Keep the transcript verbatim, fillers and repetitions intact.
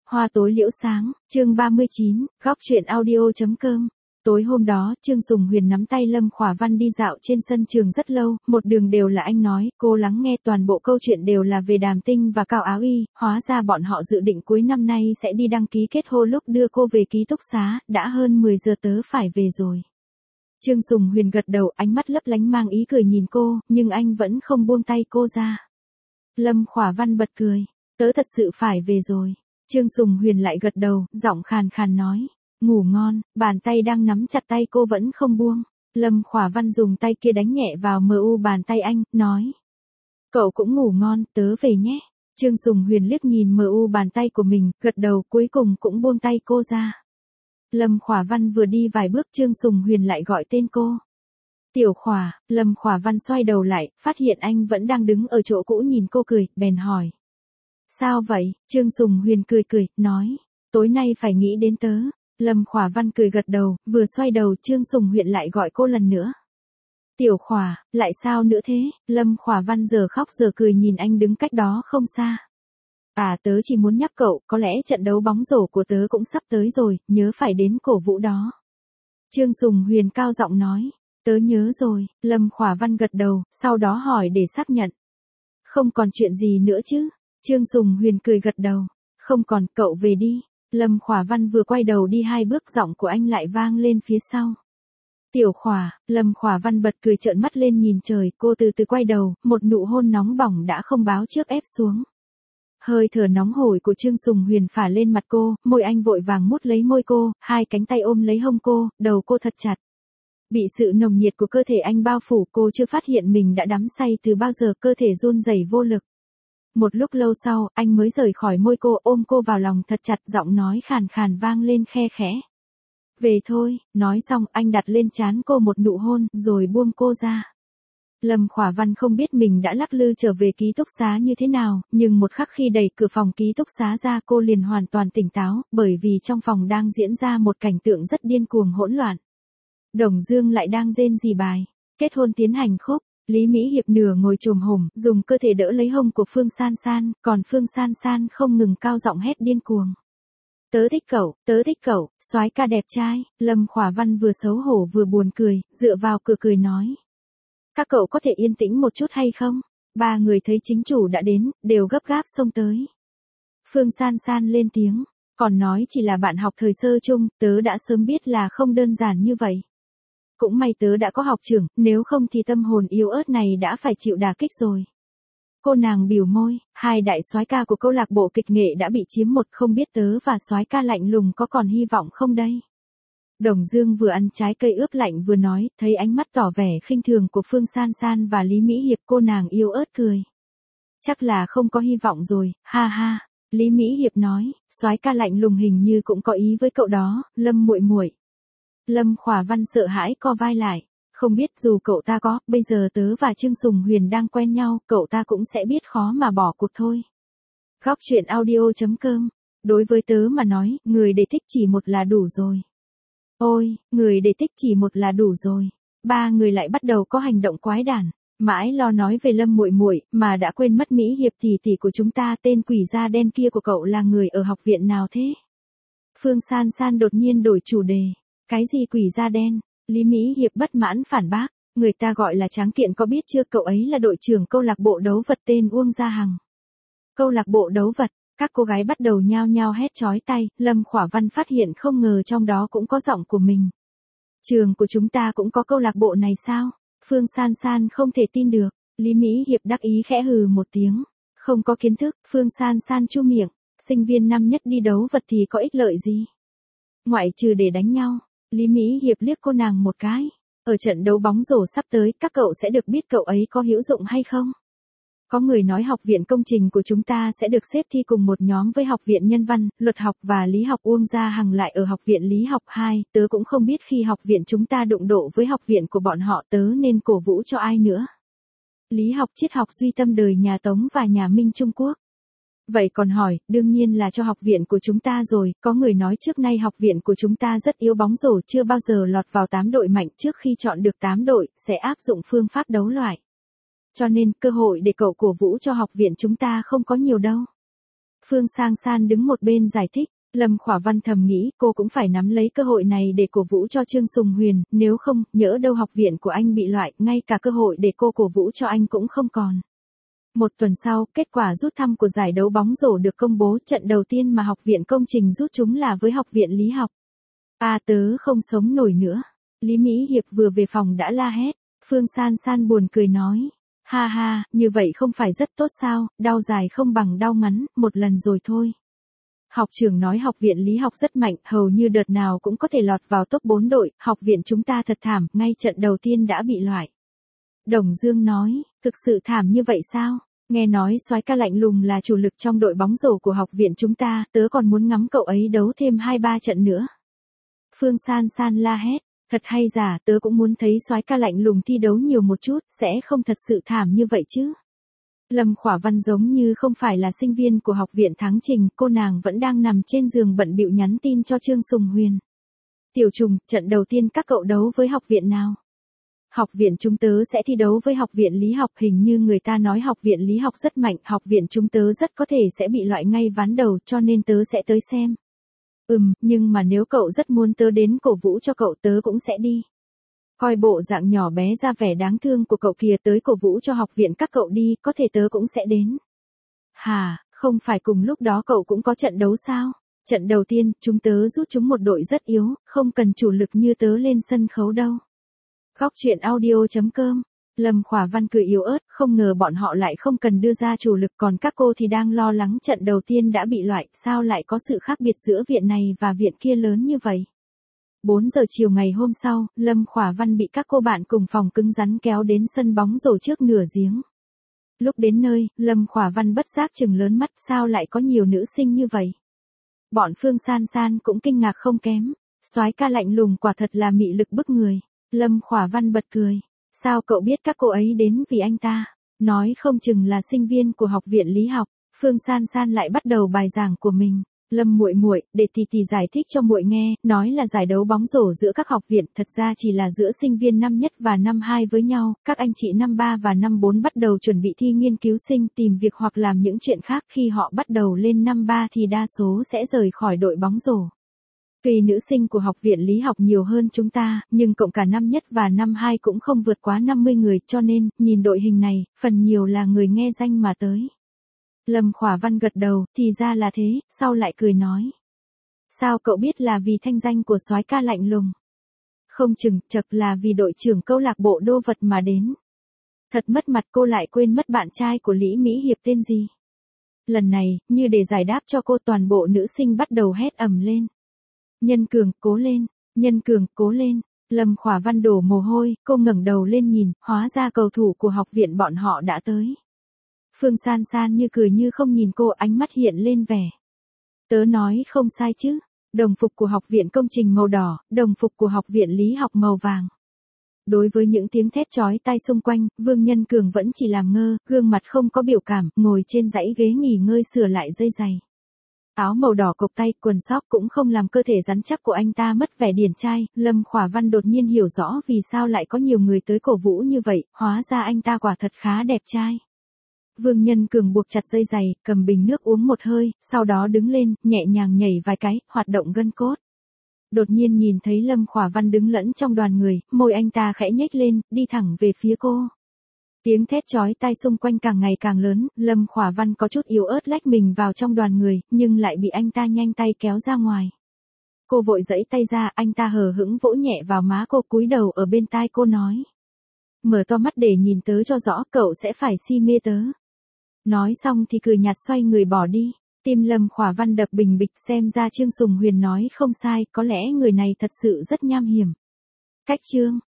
Hoa tối liễu sáng, chương ba mươi chín, góc truyện audio.com. Tối hôm đó, Trương Sùng Huyền nắm tay Lâm Khỏa Văn đi dạo trên sân trường rất lâu, một đường đều là anh nói, cô lắng nghe toàn bộ câu chuyện đều là về Đàm Tinh và Cao Áo Y, hóa ra bọn họ dự định cuối năm nay sẽ đi đăng ký kết hôn. Lúc đưa cô về ký túc xá, đã hơn mười giờ tớ phải về rồi. Trương Sùng Huyền gật đầu, ánh mắt lấp lánh mang ý cười nhìn cô, nhưng anh vẫn không buông tay cô ra. Lâm Khỏa Văn bật cười, tớ thật sự phải về rồi. Trương Sùng Huyền lại gật đầu, giọng khàn khàn nói, ngủ ngon, bàn tay đang nắm chặt tay cô vẫn không buông. Lâm Khỏa Văn dùng tay kia đánh nhẹ vào mờ u bàn tay anh, nói, cậu cũng ngủ ngon, tớ về nhé. Trương Sùng Huyền liếc nhìn mờ u bàn tay của mình, gật đầu, cuối cùng cũng buông tay cô ra. Lâm Khỏa Văn vừa đi vài bước, Trương Sùng Huyền lại gọi tên cô. Tiểu Khỏa. Lâm Khỏa Văn xoay đầu lại, phát hiện anh vẫn đang đứng ở chỗ cũ nhìn cô cười, bèn hỏi. Sao vậy? Trương Sùng Huyền cười cười, nói, tối nay phải nghĩ đến tớ. Lâm Khỏa Văn cười gật đầu, vừa xoay đầu Trương Sùng Huyền lại gọi cô lần nữa. Tiểu Khỏa, lại sao nữa thế? Lâm Khỏa Văn giờ khóc giờ cười nhìn anh đứng cách đó không xa. À, tớ chỉ muốn nhắc cậu, có lẽ trận đấu bóng rổ của tớ cũng sắp tới rồi, nhớ phải đến cổ vũ đó. Trương Sùng Huyền cao giọng nói, tớ nhớ rồi. Lâm Khỏa Văn gật đầu, sau đó hỏi để xác nhận. Không còn chuyện gì nữa chứ? Trương Sùng Huyền cười gật đầu, không còn, cậu về đi. Lâm Khỏa Văn vừa quay đầu đi hai bước, giọng của anh lại vang lên phía sau. Tiểu Khỏa. Lâm Khỏa Văn bật cười trợn mắt lên nhìn trời, cô từ từ quay đầu, một nụ hôn nóng bỏng đã không báo trước ép xuống. Hơi thở nóng hổi của Trương Sùng Huyền phả lên mặt cô, môi anh vội vàng mút lấy môi cô, hai cánh tay ôm lấy hông cô, đầu cô thật chặt. Bị sự nồng nhiệt của cơ thể anh bao phủ, cô chưa phát hiện mình đã đắm say từ bao giờ, cơ thể run rẩy vô lực. Một lúc lâu sau, anh mới rời khỏi môi cô, ôm cô vào lòng thật chặt, giọng nói khàn khàn vang lên khe khẽ. Về thôi. Nói xong, anh đặt lên trán cô một nụ hôn, rồi buông cô ra. Lâm Khỏa Văn không biết mình đã lắc lư trở về ký túc xá như thế nào, nhưng một khắc khi đẩy cửa phòng ký túc xá ra, cô liền hoàn toàn tỉnh táo, bởi vì trong phòng đang diễn ra một cảnh tượng rất điên cuồng hỗn loạn. Đồng Dương lại đang rên rỉ bài kết hôn tiến hành khúc. Lý Mỹ Hiệp nửa ngồi chồm hổm, dùng cơ thể đỡ lấy hông của Phương San San, còn Phương San San không ngừng cao giọng hét điên cuồng. Tớ thích cậu, tớ thích cậu, soái ca đẹp trai. Lâm Khỏa Văn vừa xấu hổ vừa buồn cười, dựa vào cửa cười nói. Các cậu có thể yên tĩnh một chút hay không? Ba người thấy chính chủ đã đến, đều gấp gáp xông tới. Phương San San lên tiếng, còn nói chỉ là bạn học thời sơ chung, tớ đã sớm biết là không đơn giản như vậy. Cũng may tớ đã có học trưởng, nếu không thì tâm hồn yếu ớt này đã phải chịu đả kích rồi. Cô nàng bỉu môi, hai đại soái ca của câu lạc bộ kịch nghệ đã bị chiếm một, không biết tớ và soái ca lạnh lùng có còn hy vọng không đây? Đồng Dương vừa ăn trái cây ướp lạnh vừa nói, thấy ánh mắt tỏ vẻ khinh thường của Phương San San và Lý Mỹ Hiệp, cô nàng yếu ớt cười. Chắc là không có hy vọng rồi, ha ha. Lý Mỹ Hiệp nói, soái ca lạnh lùng hình như cũng có ý với cậu đó, Lâm muội muội. Lâm Khỏa Văn sợ hãi co vai lại, không biết dù cậu ta có, bây giờ tớ và Trương Sùng Huyền đang quen nhau, cậu ta cũng sẽ biết khó mà bỏ cuộc thôi. Góc truyện audio.com. Đối với tớ mà nói, người để thích chỉ một là đủ rồi. Ôi, người để thích chỉ một là đủ rồi. Ba người lại bắt đầu có hành động quái đản, mãi lo nói về Lâm muội muội mà đã quên mất Mỹ Hiệp tỷ tỷ của chúng ta, tên quỷ da đen kia của cậu là người ở học viện nào thế? Phương San San đột nhiên đổi chủ đề. Cái gì quỷ da đen? Lý Mỹ Hiệp bất mãn phản bác, người ta gọi là Tráng Kiện có biết chưa, cậu ấy là đội trưởng câu lạc bộ đấu vật tên Uông Gia Hằng. Câu lạc bộ đấu vật, các cô gái bắt đầu nhao nhao hét chói tai, Lâm Khỏa Văn phát hiện không ngờ trong đó cũng có giọng của mình. Trường của chúng ta cũng có câu lạc bộ này sao? Phương San San không thể tin được, Lý Mỹ Hiệp đắc ý khẽ hừ một tiếng, không có kiến thức. Phương San San chu miệng, sinh viên năm nhất đi đấu vật thì có ích lợi gì? Ngoại trừ để đánh nhau. Lý Mỹ Hiệp liếc cô nàng một cái. Ở trận đấu bóng rổ sắp tới, các cậu sẽ được biết cậu ấy có hữu dụng hay không. Có người nói học viện công trình của chúng ta sẽ được xếp thi cùng một nhóm với học viện nhân văn, luật học và lý học. Uông Gia Hằng lại ở học viện lý học hai, tớ cũng không biết khi học viện chúng ta đụng độ với học viện của bọn họ tớ nên cổ vũ cho ai nữa. Lý học triết học duy tâm đời nhà Tống và nhà Minh Trung Quốc. Vậy còn hỏi, đương nhiên là cho học viện của chúng ta rồi, có người nói trước nay học viện của chúng ta rất yếu bóng rổ, chưa bao giờ lọt vào tám đội mạnh, trước khi chọn được tám đội, sẽ áp dụng phương pháp đấu loại. Cho nên, cơ hội để cậu cổ vũ cho học viện chúng ta không có nhiều đâu. Phương Sang San đứng một bên giải thích. Lâm Khỏa Văn thầm nghĩ cô cũng phải nắm lấy cơ hội này để cổ vũ cho Trương Sùng Huyền, nếu không, nhỡ đâu học viện của anh bị loại, ngay cả cơ hội để cô cổ vũ cho anh cũng không còn. Một tuần sau, kết quả rút thăm của giải đấu bóng rổ được công bố, trận đầu tiên mà học viện công trình rút chúng là với học viện lý học. À tớ không sống nổi nữa. Lý Mỹ Hiệp vừa về phòng đã la hét. Phương San San buồn cười nói. Ha ha, như vậy không phải rất tốt sao, đau dài không bằng đau ngắn, một lần rồi thôi. Học trưởng nói học viện lý học rất mạnh, hầu như đợt nào cũng có thể lọt vào top bốn đội, học viện chúng ta thật thảm, ngay trận đầu tiên đã bị loại. Đồng Dương nói, thực sự thảm như vậy sao? Nghe nói soái ca lạnh lùng là chủ lực trong đội bóng rổ của học viện chúng ta, tớ còn muốn ngắm cậu ấy đấu thêm hai ba trận nữa. Phương San San la hét, thật hay giả, tớ cũng muốn thấy soái ca lạnh lùng thi đấu nhiều một chút, sẽ không thật sự thảm như vậy chứ. Lâm Khỏa Văn giống như không phải là sinh viên của học viện Thắng Trình, cô nàng vẫn đang nằm trên giường bận bịu nhắn tin cho Trương Sùng Huyền. Tiểu Trùng, trận đầu tiên các cậu đấu với học viện nào? Học viện chúng tớ sẽ thi đấu với học viện lý học, hình như người ta nói học viện lý học rất mạnh, học viện chúng tớ rất có thể sẽ bị loại ngay ván đầu, cho nên tớ sẽ tới xem. Ừm, nhưng mà nếu cậu rất muốn tớ đến cổ vũ cho cậu, tớ cũng sẽ đi. Coi bộ dạng nhỏ bé ra vẻ đáng thương của cậu kìa, tới cổ vũ cho học viện các cậu đi, có thể tớ cũng sẽ đến. Hà, không phải cùng lúc đó cậu cũng có trận đấu sao? Trận đầu tiên, chúng tớ rút chúng một đội rất yếu, không cần chủ lực như tớ lên sân khấu đâu. Góc truyện audio chấm com. Lâm Khỏa Văn cười yếu ớt, không ngờ bọn họ lại không cần đưa ra chủ lực, còn các cô thì đang lo lắng trận đầu tiên đã bị loại, sao lại có sự khác biệt giữa viện này và viện kia lớn như vậy. bốn giờ chiều ngày hôm sau, Lâm Khỏa Văn bị các cô bạn cùng phòng cứng rắn kéo đến sân bóng rổ trước nửa giếng. Lúc đến nơi, Lâm Khỏa Văn bất giác chừng lớn mắt, sao lại có nhiều nữ sinh như vậy. Bọn Phương San San cũng kinh ngạc không kém, soái ca lạnh lùng quả thật là mị lực bức người. Lâm Khỏa Văn bật cười, sao cậu biết các cô ấy đến vì anh ta, nói không chừng là sinh viên của học viện lý học. Phương San San lại bắt đầu bài giảng của mình. Lâm muội muội, để tỷ tỷ giải thích cho muội nghe, nói là giải đấu bóng rổ giữa các học viện, thật ra chỉ là giữa sinh viên năm nhất và năm hai với nhau, các anh chị năm ba và năm bốn bắt đầu chuẩn bị thi nghiên cứu sinh, tìm việc hoặc làm những chuyện khác, khi họ bắt đầu lên năm ba thì đa số sẽ rời khỏi đội bóng rổ. Tuy nữ sinh của học viện lý học nhiều hơn chúng ta, nhưng cộng cả năm nhất và năm hai cũng không vượt quá năm mươi người, cho nên, nhìn đội hình này, phần nhiều là người nghe danh mà tới. Lâm Khỏa Văn gật đầu, thì ra là thế, sau lại cười nói. Sao cậu biết là vì thanh danh của soái ca lạnh lùng? Không chừng, chật là vì đội trưởng câu lạc bộ đô vật mà đến. Thật mất mặt, cô lại quên mất bạn trai của Lý Mỹ Hiệp tên gì. Lần này, như để giải đáp cho cô, toàn bộ nữ sinh bắt đầu hét ầm lên. Nhân Cường, cố lên, Nhân Cường, cố lên. Lâm Khỏa Văn đổ mồ hôi, cô ngẩng đầu lên nhìn, hóa ra cầu thủ của học viện bọn họ đã tới. Phương San San như cười như không nhìn cô, ánh mắt hiện lên vẻ. Tớ nói không sai chứ, đồng phục của học viện công trình màu đỏ, đồng phục của học viện lý học màu vàng. Đối với những tiếng thét chói tai xung quanh, Vương Nhân Cường vẫn chỉ làm ngơ, gương mặt không có biểu cảm, ngồi trên dãy ghế nghỉ ngơi sửa lại dây giày. Áo màu đỏ cộc tay, quần sóc cũng không làm cơ thể rắn chắc của anh ta mất vẻ điển trai. Lâm Khỏa Văn đột nhiên hiểu rõ vì sao lại có nhiều người tới cổ vũ như vậy, hóa ra anh ta quả thật khá đẹp trai. Vương Nhân Cường buộc chặt dây giày, cầm bình nước uống một hơi, sau đó đứng lên, nhẹ nhàng nhảy vài cái, hoạt động gân cốt. Đột nhiên nhìn thấy Lâm Khỏa Văn đứng lẫn trong đoàn người, môi anh ta khẽ nhếch lên, đi thẳng về phía cô. Tiếng thét chói tai xung quanh càng ngày càng lớn, Lâm Khỏa Văn có chút yếu ớt lách mình vào trong đoàn người, nhưng lại bị anh ta nhanh tay kéo ra ngoài. Cô vội giãy tay ra, anh ta hờ hững vỗ nhẹ vào má cô, cúi đầu ở bên tai cô nói. Mở to mắt để nhìn tớ cho rõ, cậu sẽ phải si mê tớ. Nói xong thì cười nhạt xoay người bỏ đi. Tim Lâm Khỏa Văn đập bình bịch, xem ra Trương Sùng Huyền nói không sai, có lẽ người này thật sự rất nham hiểm. Cách chương